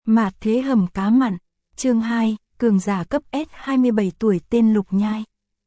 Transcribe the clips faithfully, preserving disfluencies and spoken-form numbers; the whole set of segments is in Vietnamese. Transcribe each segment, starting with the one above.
Mạt thế hầm cá mặn, chương hai, cường giả cấp S hai mươi bảy tuổi tên Lục Nhai.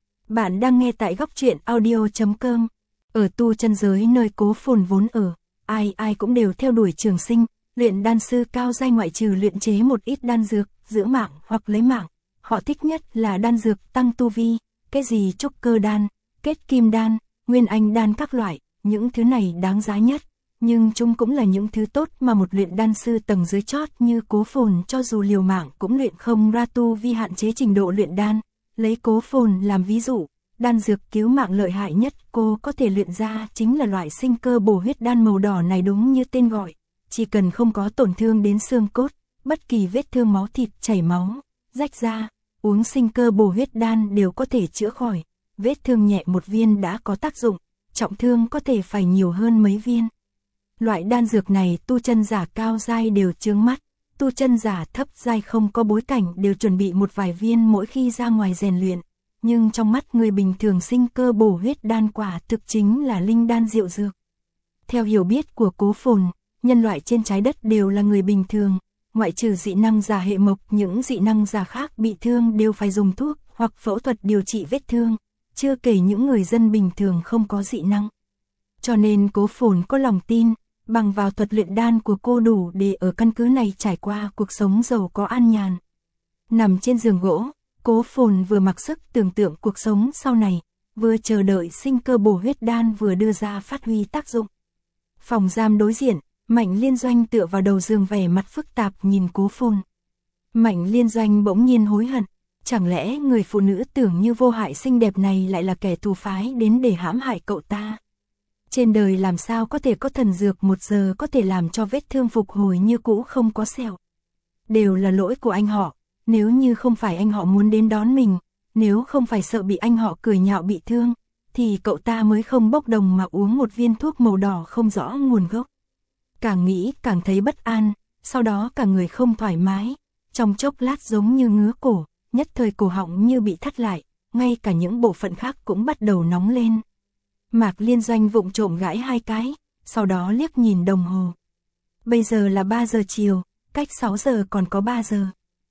Bạn đang nghe tại góc truyện audio chấm com. Ở tu chân giới nơi Cố Phồn vốn ở, ai ai cũng đều theo đuổi trường sinh, luyện đan sư cao giai ngoại trừ luyện chế một ít đan dược, giữ mạng hoặc lấy mạng. Họ thích nhất là đan dược tăng tu vi, cái gì trúc cơ đan, kết kim đan, nguyên anh đan các loại, những thứ này đáng giá nhất. Nhưng chúng cũng là những thứ tốt mà một luyện đan sư tầng dưới chót như Cố Phồn cho dù liều mạng cũng luyện không ra tu vi hạn chế trình độ luyện đan. Lấy Cố Phồn làm ví dụ, đan dược cứu mạng lợi hại nhất cô có thể luyện ra chính là loại sinh cơ bổ huyết đan màu đỏ này, đúng như tên gọi. Chỉ cần không có tổn thương đến xương cốt, bất kỳ vết thương máu thịt chảy máu, rách da, uống sinh cơ bổ huyết đan đều có thể chữa khỏi. Vết thương nhẹ một viên đã có tác dụng, trọng thương có thể phải nhiều hơn mấy viên. Loại đan dược này tu chân giả cao giai đều chướng mắt, tu chân giả thấp giai không có bối cảnh đều chuẩn bị một vài viên mỗi khi ra ngoài rèn luyện. Nhưng trong mắt người bình thường sinh cơ bổ huyết đan quả thực chính là linh đan diệu dược. Theo hiểu biết của Cố Phồn, nhân loại trên trái đất đều là người bình thường, ngoại trừ dị năng giả hệ mộc, những dị năng giả khác bị thương đều phải dùng thuốc hoặc phẫu thuật điều trị vết thương, chưa kể những người dân bình thường không có dị năng. Cho nên Cố Phồn có lòng tin, bằng vào thuật luyện đan của cô đủ để ở căn cứ này trải qua cuộc sống giàu có an nhàn. Nằm trên giường gỗ, Cố Phồn vừa mặc sức tưởng tượng cuộc sống sau này, vừa chờ đợi sinh cơ bổ huyết đan vừa đưa ra phát huy tác dụng. Phòng giam đối diện, Mạnh Liên Doanh tựa vào đầu giường vẻ mặt phức tạp nhìn Cố Phồn. Mạnh Liên Doanh bỗng nhiên hối hận, chẳng lẽ người phụ nữ tưởng như vô hại xinh đẹp này lại là kẻ thù phái đến để hãm hại cậu ta? Trên đời làm sao có thể có thần dược một giờ có thể làm cho vết thương phục hồi như cũ không có sẹo? Đều là lỗi của anh họ, nếu như không phải anh họ muốn đến đón mình, nếu không phải sợ bị anh họ cười nhạo bị thương, thì cậu ta mới không bốc đồng mà uống một viên thuốc màu đỏ không rõ nguồn gốc. Càng nghĩ càng thấy bất an, sau đó cả người không thoải mái, trong chốc lát giống như ngứa cổ, nhất thời cổ họng như bị thắt lại, ngay cả những bộ phận khác cũng bắt đầu nóng lên. Mạc Liên Doanh vụng trộm gãi hai cái, sau đó liếc nhìn đồng hồ. Bây giờ là ba giờ chiều, cách sáu giờ còn có ba giờ.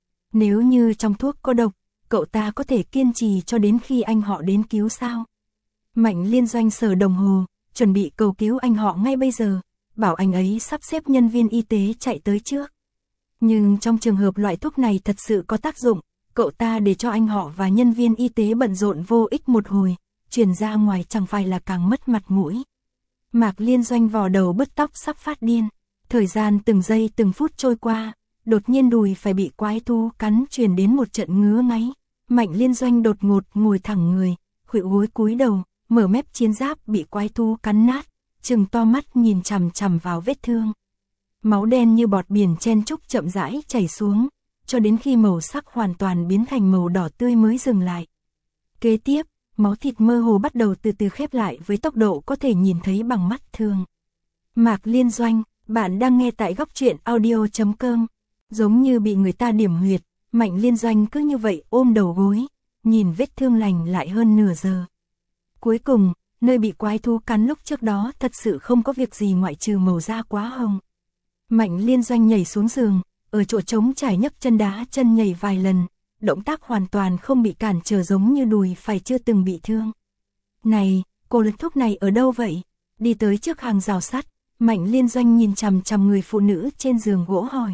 Nếu như trong thuốc có độc, cậu ta có thể kiên trì cho đến khi anh họ đến cứu sao? Mạnh Liên Doanh sờ đồng hồ, chuẩn bị cầu cứu anh họ ngay bây giờ, bảo anh ấy sắp xếp nhân viên y tế chạy tới trước. Nhưng trong trường hợp loại thuốc này thật sự có tác dụng, cậu ta để cho anh họ và nhân viên y tế bận rộn vô ích một hồi, truyền ra ngoài chẳng phải là càng mất mặt mũi. Mạc Liên Doanh vò đầu bứt tóc sắp phát điên. Thời gian từng giây từng phút trôi qua, đột nhiên đùi phải bị quái thú cắn truyền đến một trận ngứa ngáy. Mạnh Liên Doanh đột ngột ngồi thẳng người, khuỵu gối cúi đầu, mở mép chiến giáp bị quái thú cắn nát, trừng to mắt nhìn chằm chằm vào vết thương. Máu đen như bọt biển chen chúc chậm rãi chảy xuống, cho đến khi màu sắc hoàn toàn biến thành màu đỏ tươi mới dừng lại. Kế tiếp, máu thịt mơ hồ bắt đầu từ từ khép lại với tốc độ có thể nhìn thấy bằng mắt thường. Mạc Liên Doanh, bạn đang nghe tại góc truyện audio chấm com. Giống như bị người ta điểm huyệt, Mạnh Liên Doanh cứ như vậy ôm đầu gối, nhìn vết thương lành lại hơn nửa giờ. Cuối cùng, nơi bị quái thú cắn lúc trước đó thật sự không có việc gì ngoại trừ màu da quá hồng. Mạnh Liên Doanh nhảy xuống giường, ở chỗ trống trải nhấc chân đá chân nhảy vài lần, động tác hoàn toàn không bị cản trở giống như đùi phải chưa từng bị thương. Này, cô lực thuốc này ở đâu vậy? Đi tới trước hàng rào sắt, Mạnh Liên Doanh nhìn chằm chằm người phụ nữ trên giường gỗ hỏi.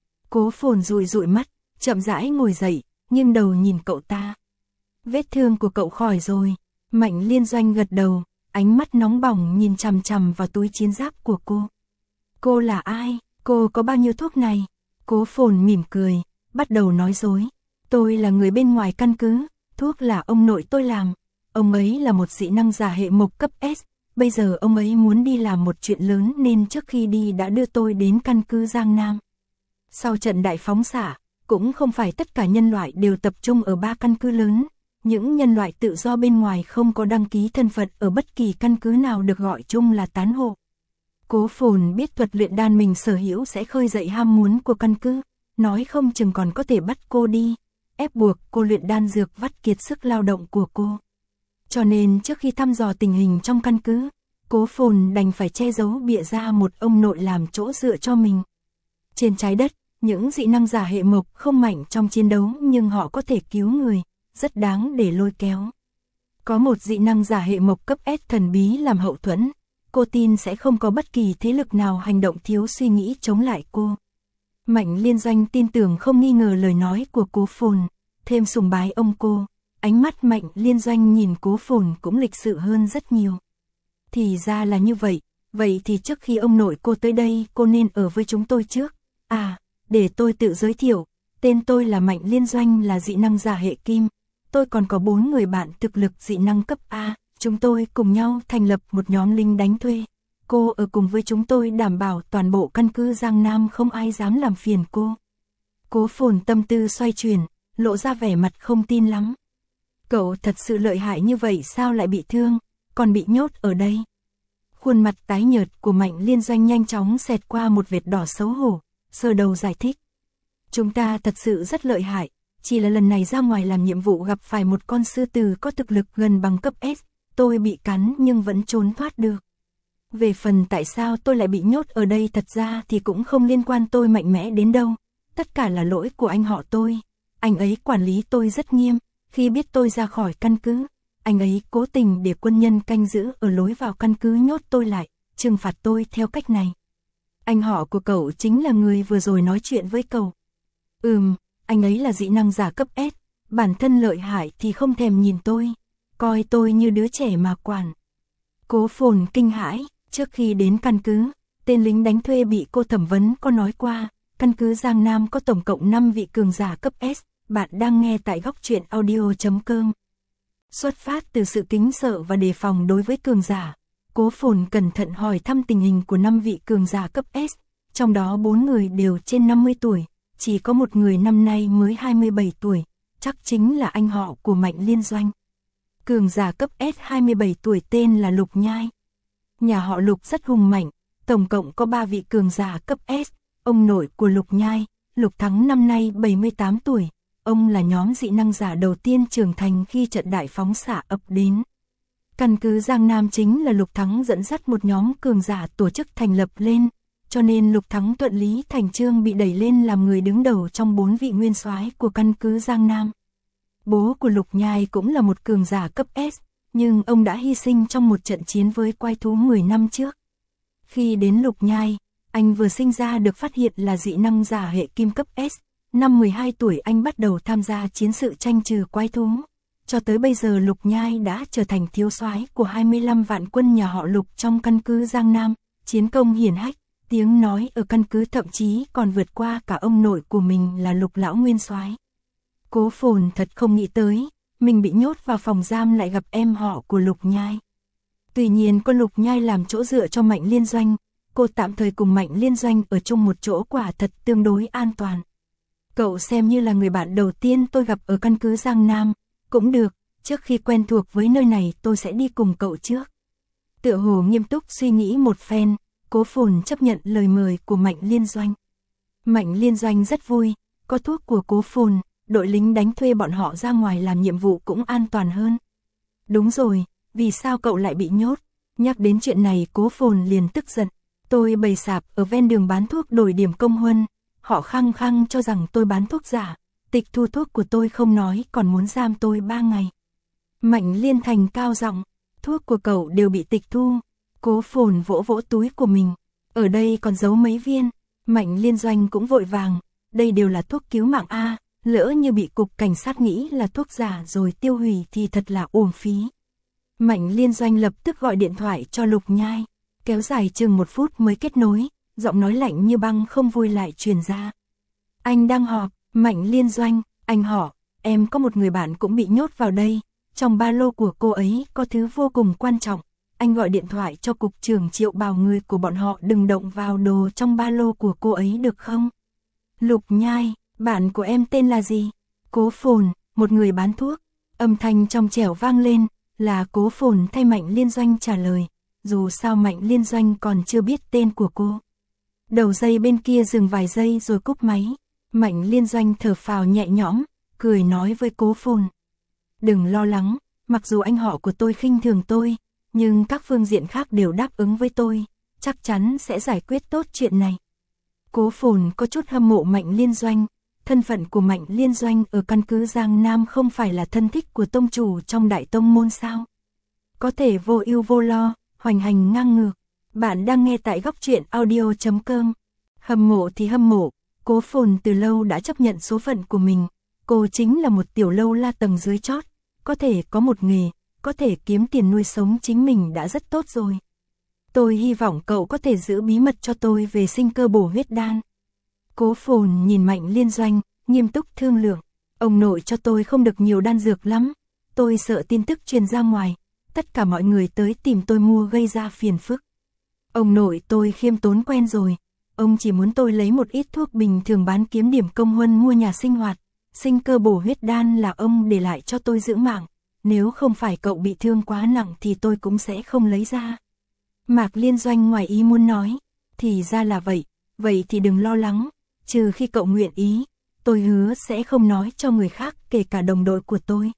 Cố Phồn dụi dụi mắt, chậm rãi ngồi dậy, nghiêng đầu nhìn cậu ta. Vết thương của cậu khỏi rồi. Mạnh Liên Doanh gật đầu, ánh mắt nóng bỏng nhìn chằm chằm vào túi chiến giáp của cô. Cô là ai? Cô có bao nhiêu thuốc này? Cố Phồn mỉm cười, bắt đầu nói dối. Tôi là người bên ngoài căn cứ, thuốc là ông nội tôi làm. Ông ấy là một dị năng giả hệ mộc cấp S, bây giờ ông ấy muốn đi làm một chuyện lớn nên trước khi đi đã đưa tôi đến căn cứ Giang Nam. Sau trận đại phóng xạ, cũng không phải tất cả nhân loại đều tập trung ở ba căn cứ lớn. Những nhân loại tự do bên ngoài không có đăng ký thân phận ở bất kỳ căn cứ nào được gọi chung là tán hộ. Cố Phồn biết thuật luyện đan mình sở hữu sẽ khơi dậy ham muốn của căn cứ, nói không chừng còn có thể bắt cô đi, ép buộc cô luyện đan dược vắt kiệt sức lao động của cô. Cho nên trước khi thăm dò tình hình trong căn cứ, Cố Phồn đành phải che giấu bịa ra một ông nội làm chỗ dựa cho mình. Trên trái đất, những dị năng giả hệ mộc không mạnh trong chiến đấu nhưng họ có thể cứu người, rất đáng để lôi kéo. Có một dị năng giả hệ mộc cấp S thần bí làm hậu thuẫn, cô tin sẽ không có bất kỳ thế lực nào hành động thiếu suy nghĩ chống lại cô. Mạnh Liên Doanh tin tưởng không nghi ngờ lời nói của Cố Phồn, thêm sùng bái ông cô, ánh mắt Mạnh Liên Doanh nhìn Cố Phồn cũng lịch sự hơn rất nhiều. Thì ra là như vậy, vậy thì trước khi ông nội cô tới đây cô nên ở với chúng tôi trước. À, để tôi tự giới thiệu, tên tôi là Mạnh Liên Doanh, là dị năng giả hệ kim. Tôi còn có bốn người bạn thực lực dị năng cấp A, chúng tôi cùng nhau thành lập một nhóm lính đánh thuê. Cô ở cùng với chúng tôi đảm bảo toàn bộ căn cứ Giang Nam không ai dám làm phiền cô. Cố Phồn tâm tư xoay chuyển, lộ ra vẻ mặt không tin lắm. Cậu thật sự lợi hại như vậy sao lại bị thương, còn bị nhốt ở đây? Khuôn mặt tái nhợt của Mạnh Liên Doanh nhanh chóng xẹt qua một vệt đỏ xấu hổ, sờ đầu giải thích. Chúng ta thật sự rất lợi hại, chỉ là lần này ra ngoài làm nhiệm vụ gặp phải một con sư tử có thực lực gần bằng cấp S, tôi bị cắn nhưng vẫn trốn thoát được. Về phần tại sao tôi lại bị nhốt ở đây thật ra thì cũng không liên quan tôi mạnh mẽ đến đâu, tất cả là lỗi của anh họ tôi. Anh ấy quản lý tôi rất nghiêm, khi biết tôi ra khỏi căn cứ, anh ấy cố tình để quân nhân canh giữ ở lối vào căn cứ nhốt tôi lại, trừng phạt tôi theo cách này. Anh họ của cậu chính là người vừa rồi nói chuyện với cậu. Ừm, anh ấy là dị năng giả cấp S, bản thân lợi hại thì không thèm nhìn tôi, coi tôi như đứa trẻ mà quản. Cố Phồn kinh hãi, trước khi đến căn cứ, tên lính đánh thuê bị cô thẩm vấn có nói qua, căn cứ Giang Nam có tổng cộng năm vị cường giả cấp S, bạn đang nghe tại góc truyện audio chấm com. Xuất phát từ sự kính sợ và đề phòng đối với cường giả, Cố Phồn cẩn thận hỏi thăm tình hình của năm vị cường giả cấp S, trong đó bốn người đều trên năm mươi tuổi, chỉ có một người năm nay mới hai mươi bảy tuổi, chắc chính là anh họ của Mạnh Liên Doanh. Cường giả cấp S hai mươi bảy tuổi tên là Lục Nhai. Nhà họ Lục rất hùng mạnh, tổng cộng có ba vị cường giả cấp S, ông nội của Lục Nhai, Lục Thắng năm nay bảy mươi tám tuổi, ông là nhóm dị năng giả đầu tiên trưởng thành khi trận đại phóng xạ ập đến. Căn cứ Giang Nam chính là Lục Thắng dẫn dắt một nhóm cường giả tổ chức thành lập lên, cho nên Lục Thắng thuận lý thành chương bị đẩy lên làm người đứng đầu trong bốn vị nguyên soái của căn cứ Giang Nam. Bố của Lục Nhai cũng là một cường giả cấp S, nhưng ông đã hy sinh trong một trận chiến với quái thú mười năm trước. Khi đến Lục Nhai, anh vừa sinh ra được phát hiện là dị năng giả hệ kim cấp S, năm mười hai tuổi anh bắt đầu tham gia chiến sự tranh trừ quái thú. Cho tới bây giờ Lục Nhai đã trở thành thiếu soái của hai mươi lăm vạn quân nhà họ Lục trong căn cứ Giang Nam, chiến công hiển hách, tiếng nói ở căn cứ thậm chí còn vượt qua cả ông nội của mình là Lục lão nguyên soái. Cố Phồn thật không nghĩ tới, mình bị nhốt vào phòng giam lại gặp em họ của Lục Nhai. Tuy nhiên có Lục Nhai làm chỗ dựa cho Mạnh Liên Doanh, cô tạm thời cùng Mạnh Liên Doanh ở chung một chỗ quả thật tương đối an toàn. Cậu xem như là người bạn đầu tiên tôi gặp ở căn cứ Giang Nam, cũng được, trước khi quen thuộc với nơi này tôi sẽ đi cùng cậu trước. Tựa hồ nghiêm túc suy nghĩ một phen, Cố Phồn chấp nhận lời mời của Mạnh Liên Doanh. Mạnh Liên Doanh rất vui, có thuốc của Cố Phồn, đội lính đánh thuê bọn họ ra ngoài làm nhiệm vụ cũng an toàn hơn. Đúng rồi, vì sao cậu lại bị nhốt? Nhắc đến chuyện này Cố Phồn liền tức giận. Tôi bày sạp ở ven đường bán thuốc đổi điểm công huân, họ khăng khăng cho rằng tôi bán thuốc giả, tịch thu thuốc của tôi không nói còn muốn giam tôi ba ngày. Mạnh Liên Thành cao giọng, thuốc của cậu đều bị tịch thu. Cố Phồn vỗ vỗ túi của mình, ở đây còn giấu mấy viên. Mạnh Liên Doanh cũng vội vàng, đây đều là thuốc cứu mạng A, lỡ như bị cục cảnh sát nghĩ là thuốc giả rồi tiêu hủy thì thật là uổng phí. Mạnh Liên Doanh lập tức gọi điện thoại cho Lục Nhai, kéo dài chừng một phút mới kết nối, giọng nói lạnh như băng không vui lại truyền ra. Anh đang họp. Mạnh Liên Doanh, anh họ, em có một người bạn cũng bị nhốt vào đây, trong ba lô của cô ấy có thứ vô cùng quan trọng, anh gọi điện thoại cho cục trưởng Triệu bảo người của bọn họ đừng động vào đồ trong ba lô của cô ấy được không? Lục Nhai, bạn của em tên là gì? Cố Phồn, một người bán thuốc, âm thanh trong trẻo vang lên, là Cố Phồn thay Mạnh Liên Doanh trả lời, dù sao Mạnh Liên Doanh còn chưa biết tên của cô. Đầu dây bên kia dừng vài giây rồi cúp máy. Mạnh Liên Doanh thở phào nhẹ nhõm, cười nói với Cố Phồn. Đừng lo lắng, mặc dù anh họ của tôi khinh thường tôi, nhưng các phương diện khác đều đáp ứng với tôi, chắc chắn sẽ giải quyết tốt chuyện này. Cố Phồn có chút hâm mộ Mạnh Liên Doanh, thân phận của Mạnh Liên Doanh ở căn cứ Giang Nam không phải là thân thích của tông chủ trong đại tông môn sao? Có thể vô ưu vô lo, hoành hành ngang ngược. Bạn đang nghe tại góc truyện audio chấm com. Hâm mộ thì hâm mộ, Cố Phồn từ lâu đã chấp nhận số phận của mình. Cô chính là một tiểu lâu la tầng dưới chót, có thể có một nghề, có thể kiếm tiền nuôi sống chính mình đã rất tốt rồi. Tôi hy vọng cậu có thể giữ bí mật cho tôi về sinh cơ bổ huyết đan. Cố Phồn nhìn Mạnh Liên Doanh, nghiêm túc thương lượng. Ông nội cho tôi không được nhiều đan dược lắm. Tôi sợ tin tức truyền ra ngoài, tất cả mọi người tới tìm tôi mua gây ra phiền phức. Ông nội tôi khiêm tốn quen rồi. Ông chỉ muốn tôi lấy một ít thuốc bình thường bán kiếm điểm công huân mua nhà sinh hoạt. Sinh cơ bổ huyết đan là ông để lại cho tôi giữ mạng. Nếu không phải cậu bị thương quá nặng thì tôi cũng sẽ không lấy ra. Mạc Liên Doanh ngoài ý muốn nói. Thì ra là vậy, vậy thì đừng lo lắng. Trừ khi cậu nguyện ý, tôi hứa sẽ không nói cho người khác kể cả đồng đội của tôi.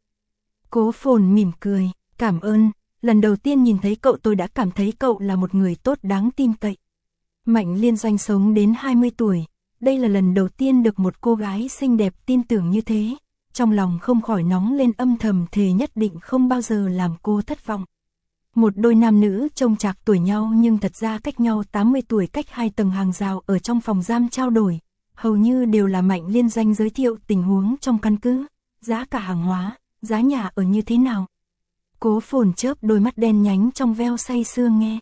Cố Phồn mỉm cười, cảm ơn, lần đầu tiên nhìn thấy cậu tôi đã cảm thấy cậu là một người tốt đáng tin cậy. Mạnh Liên Doanh sống đến hai mươi tuổi, đây là lần đầu tiên được một cô gái xinh đẹp tin tưởng như thế, trong lòng không khỏi nóng lên âm thầm thề nhất định không bao giờ làm cô thất vọng. Một đôi nam nữ trông chạc tuổi nhau nhưng thật ra cách nhau tám mươi tuổi, cách hai tầng hàng rào ở trong phòng giam trao đổi. Hầu như đều là Mạnh Liên Doanh giới thiệu tình huống trong căn cứ, giá cả hàng hóa, giá nhà ở như thế nào. Cố Phồn chớp đôi mắt đen nhánh trong veo say sưa nghe.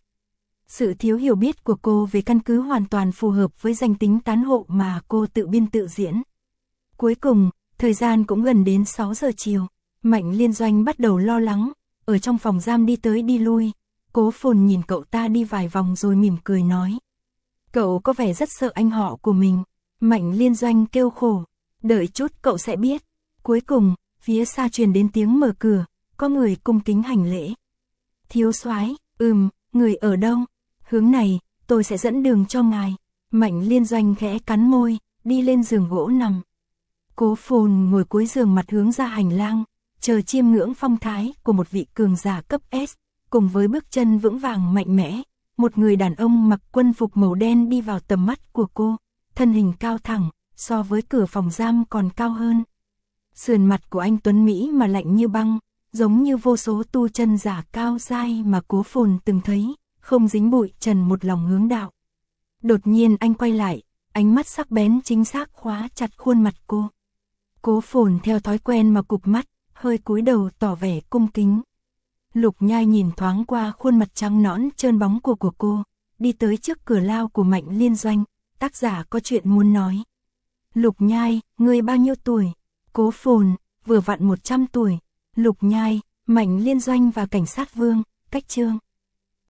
Sự thiếu hiểu biết của cô về căn cứ hoàn toàn phù hợp với danh tính tán hộ mà cô tự biên tự diễn. Cuối cùng, thời gian cũng gần đến sáu giờ chiều, Mạnh Liên Doanh bắt đầu lo lắng, ở trong phòng giam đi tới đi lui. Cố Phồn nhìn cậu ta đi vài vòng rồi mỉm cười nói. Cậu có vẻ rất sợ anh họ của mình. Mạnh Liên Doanh kêu khổ, đợi chút cậu sẽ biết. Cuối cùng, phía xa truyền đến tiếng mở cửa, có người cung kính hành lễ. Thiếu soái, ừm, người ở đâu? Hướng này, tôi sẽ dẫn đường cho ngài. Mạnh Liên Doanh khẽ cắn môi, đi lên giường gỗ nằm. Cố Phồn ngồi cuối giường mặt hướng ra hành lang, chờ chiêm ngưỡng phong thái của một vị cường giả cấp S, cùng với bước chân vững vàng mạnh mẽ, một người đàn ông mặc quân phục màu đen đi vào tầm mắt của cô. Thân hình cao thẳng, so với cửa phòng giam còn cao hơn. Sườn mặt của anh tuấn Mỹ mà lạnh như băng, giống như vô số tu chân giả cao dai mà Cố Phồn từng thấy, không dính bụi trần một lòng hướng đạo. Đột nhiên anh quay lại, ánh mắt sắc bén chính xác khóa chặt khuôn mặt cô. Cố Phồn theo thói quen mà cụp mắt, hơi cúi đầu tỏ vẻ cung kính. Lục Nhai nhìn thoáng qua khuôn mặt trắng nõn trơn bóng của của cô, đi tới trước cửa lao của Mạnh Liên Doanh. Tác giả có chuyện muốn nói. Lục Nhai, ngươi bao nhiêu tuổi? Cố Phồn, vừa vặn một trăm tuổi. Lục Nhai, Mạnh Liên Doanh và cảnh sát Vương, cách chương.